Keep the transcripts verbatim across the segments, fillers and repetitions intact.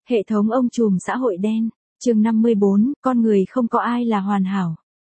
Hệ thống ông trùm xã hội đen, chương năm mươi bốn, con người không có ai là hoàn hảo.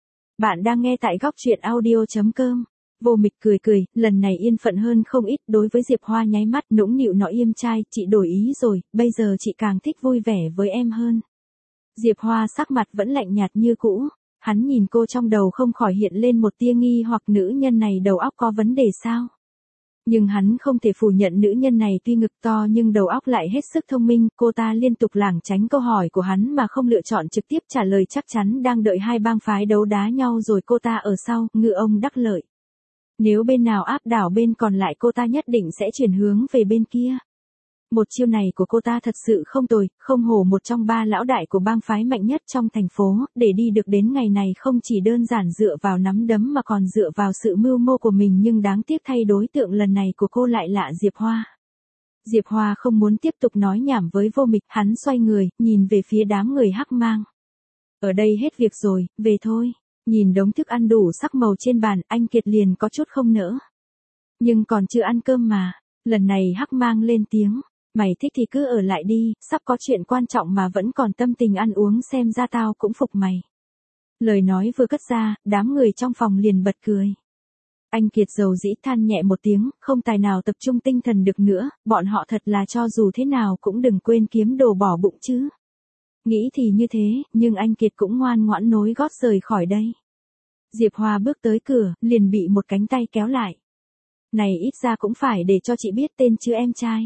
Bạn đang nghe tại góc truyện audio.com. Vô Mịch cười cười, lần này yên phận hơn không ít. Đối với Diệp Hoa nháy mắt nũng nịu nói im trai, chị đổi ý rồi, bây giờ chị càng thích vui vẻ với em hơn. Diệp Hoa sắc mặt vẫn lạnh nhạt như cũ, hắn nhìn cô trong đầu không khỏi hiện lên một tia nghi hoặc nữ nhân này đầu óc có vấn đề sao? Nhưng hắn không thể phủ nhận nữ nhân này tuy ngực to nhưng đầu óc lại hết sức thông minh, cô ta liên tục lảng tránh câu hỏi của hắn mà không lựa chọn trực tiếp trả lời, chắc chắn đang đợi hai bang phái đấu đá nhau rồi cô ta ở sau, ngư ông đắc lợi. Nếu bên nào áp đảo bên còn lại cô ta nhất định sẽ chuyển hướng về bên kia. Một chiêu này của cô ta thật sự không tồi, không hổ một trong ba lão đại của bang phái mạnh nhất trong thành phố, để đi được đến ngày này không chỉ đơn giản dựa vào nắm đấm mà còn dựa vào sự mưu mô của mình, nhưng đáng tiếc thay đối tượng lần này của cô lại lạ Diệp Hoa. Diệp Hoa không muốn tiếp tục nói nhảm với Vô Mịch, hắn xoay người, nhìn về phía đám người hắc mang. Ở đây hết việc rồi, về thôi. Nhìn đống thức ăn đủ sắc màu trên bàn, anh Kiệt liền có chút không nỡ. Nhưng còn chưa ăn cơm mà, lần này hắc mang lên tiếng. Mày thích thì cứ ở lại đi, sắp có chuyện quan trọng mà vẫn còn tâm tình ăn uống, xem ra tao cũng phục mày. Lời nói vừa cất ra, đám người trong phòng liền bật cười. Anh Kiệt dầu dĩ than nhẹ một tiếng, không tài nào tập trung tinh thần được nữa, bọn họ thật là cho dù thế nào cũng đừng quên kiếm đồ bỏ bụng chứ. Nghĩ thì như thế, nhưng anh Kiệt cũng ngoan ngoãn nối gót rời khỏi đây. Diệp Hoa bước tới cửa, liền bị một cánh tay kéo lại. Này ít ra cũng phải để cho chị biết tên chứ em trai.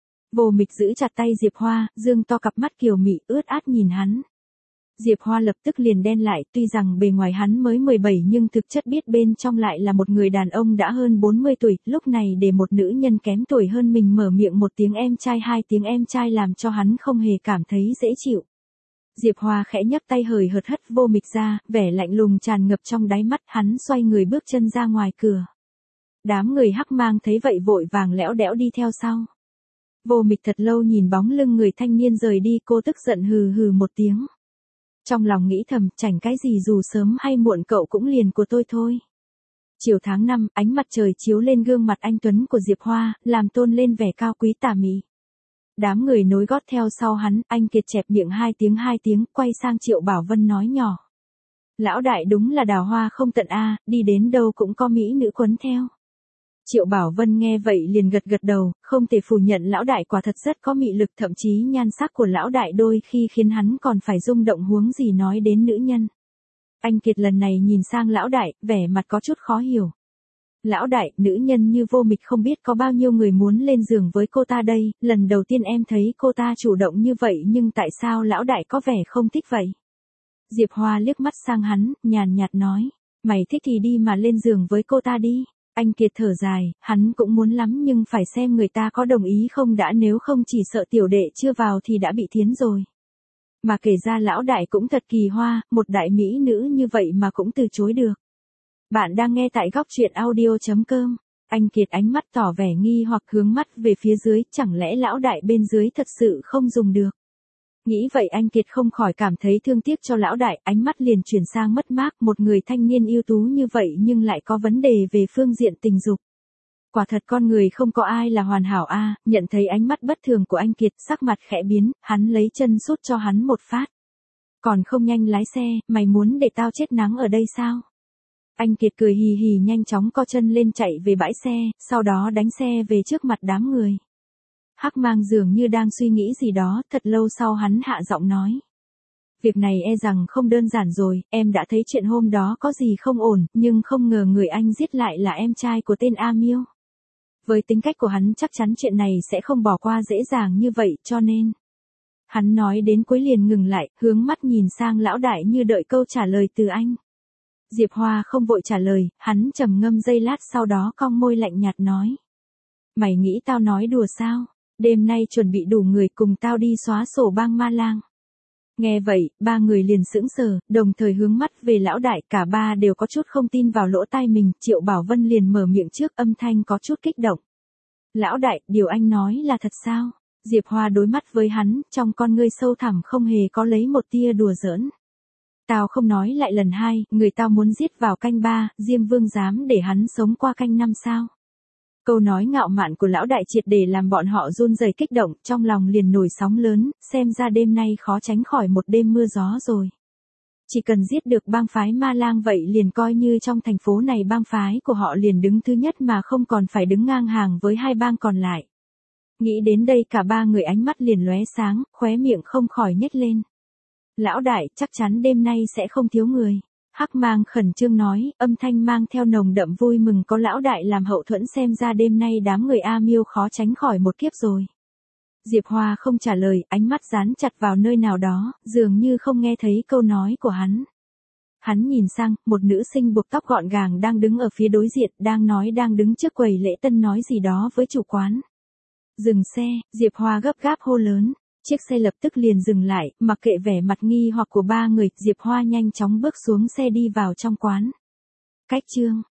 Vô Mịch giữ chặt tay Diệp Hoa, dương to cặp mắt kiều mị ướt át nhìn hắn. Diệp Hoa lập tức liền đen lại, tuy rằng bề ngoài hắn mới mười bảy nhưng thực chất biết bên trong lại là một người đàn ông đã hơn bốn mươi tuổi, lúc này để một nữ nhân kém tuổi hơn mình mở miệng một tiếng em trai, hai tiếng em trai làm cho hắn không hề cảm thấy dễ chịu. Diệp Hoa khẽ nhấc tay hời hợt hất Vô Mịch ra, vẻ lạnh lùng tràn ngập trong đáy mắt, hắn xoay người bước chân ra ngoài cửa. Đám người hắc mang thấy vậy vội vàng lẽo đẽo đi theo sau. Vô Mịch thật lâu nhìn bóng lưng người thanh niên rời đi, cô tức giận hừ hừ một tiếng. Trong lòng nghĩ thầm, chảnh cái gì dù sớm hay muộn cậu cũng liền của tôi thôi. Chiều tháng năm, ánh mặt trời chiếu lên gương mặt anh tuấn của Diệp Hoa, làm tôn lên vẻ cao quý tà mị. Đám người nối gót theo sau hắn, anh Kiệt chẹp miệng hai tiếng hai tiếng, quay sang Triệu Bảo Vân nói nhỏ. Lão đại đúng là đào hoa không tận a, đi đến đâu cũng có mỹ nữ quấn theo. Triệu Bảo Vân nghe vậy liền gật gật đầu, không thể phủ nhận lão đại quả thật rất có mị lực, thậm chí nhan sắc của lão đại đôi khi khiến hắn còn phải rung động, huống gì nói đến nữ nhân. Anh Kiệt lần này nhìn sang lão đại, vẻ mặt có chút khó hiểu. Lão đại, nữ nhân như Vô Mịch không biết có bao nhiêu người muốn lên giường với cô ta đây, lần đầu tiên em thấy cô ta chủ động như vậy, nhưng tại sao lão đại có vẻ không thích vậy? Diệp Hoa liếc mắt sang hắn, nhàn nhạt nói, mày thích thì đi mà lên giường với cô ta đi. Anh Kiệt thở dài, hắn cũng muốn lắm nhưng phải xem người ta có đồng ý không đã, nếu không chỉ sợ tiểu đệ chưa vào thì đã bị thiến rồi. Mà kể ra lão đại cũng thật kỳ hoa, một đại mỹ nữ như vậy mà cũng từ chối được. Bạn đang nghe tại góc truyện audio.com. Anh Kiệt ánh mắt tỏ vẻ nghi hoặc hướng mắt về phía dưới, chẳng lẽ lão đại bên dưới thật sự không dùng được. Nghĩ vậy anh Kiệt không khỏi cảm thấy thương tiếc cho lão đại, ánh mắt liền chuyển sang mất mát, một người thanh niên ưu tú như vậy nhưng lại có vấn đề về phương diện tình dục. Quả thật con người không có ai là hoàn hảo a. Nhận thấy ánh mắt bất thường của anh Kiệt, sắc mặt khẽ biến, hắn lấy chân sút cho hắn một phát. Còn không nhanh lái xe, mày muốn để tao chết nắng ở đây sao? Anh Kiệt cười hì hì nhanh chóng co chân lên chạy về bãi xe, sau đó đánh xe về trước mặt đám người. Hắc mang dường như đang suy nghĩ gì đó, thật lâu sau hắn hạ giọng nói. Việc này e rằng không đơn giản rồi, em đã thấy chuyện hôm đó có gì không ổn, nhưng không ngờ người anh giết lại là em trai của tên A Miêu. Với tính cách của hắn chắc chắn chuyện này sẽ không bỏ qua dễ dàng như vậy, cho nên. Hắn nói đến cuối liền ngừng lại, hướng mắt nhìn sang lão đại như đợi câu trả lời từ anh. Diệp Hoa không vội trả lời, hắn trầm ngâm giây lát sau đó cong môi lạnh nhạt nói. Mày nghĩ tao nói đùa sao? Đêm nay chuẩn bị đủ người cùng tao đi xóa sổ bang Ma Lang. Nghe vậy, ba người liền sững sờ, đồng thời hướng mắt về lão đại, cả ba đều có chút không tin vào lỗ tai mình. Triệu Bảo Vân liền mở miệng trước, âm thanh có chút kích động. Lão đại, điều anh nói là thật sao? Diệp Hoa đối mắt với hắn, trong con ngươi sâu thẳm không hề có lấy một tia đùa giỡn. Tao không nói lại lần hai, người tao muốn giết vào canh ba, Diêm Vương dám để hắn sống qua canh năm sao? Câu nói ngạo mạn của lão đại triệt để làm bọn họ run rẩy kích động, trong lòng liền nổi sóng lớn, xem ra đêm nay khó tránh khỏi một đêm mưa gió rồi. Chỉ cần giết được bang phái Ma Lang vậy liền coi như trong thành phố này bang phái của họ liền đứng thứ nhất mà không còn phải đứng ngang hàng với hai bang còn lại. Nghĩ đến đây cả ba người ánh mắt liền lóe sáng, khóe miệng không khỏi nhếch lên. Lão đại, chắc chắn đêm nay sẽ không thiếu người. Hắc Mang khẩn trương nói, âm thanh mang theo nồng đậm vui mừng, có lão đại làm hậu thuẫn xem ra đêm nay đám người A Miêu khó tránh khỏi một kiếp rồi. Diệp Hoa không trả lời, ánh mắt dán chặt vào nơi nào đó, dường như không nghe thấy câu nói của hắn. Hắn nhìn sang, một nữ sinh buộc tóc gọn gàng đang đứng ở phía đối diện, đang nói đang đứng trước quầy lễ tân nói gì đó với chủ quán. Dừng xe, Diệp Hoa gấp gáp hô lớn. Chiếc xe lập tức liền dừng lại, mặc kệ vẻ mặt nghi hoặc của ba người, Diệp Hoa nhanh chóng bước xuống xe đi vào trong quán. Cách chương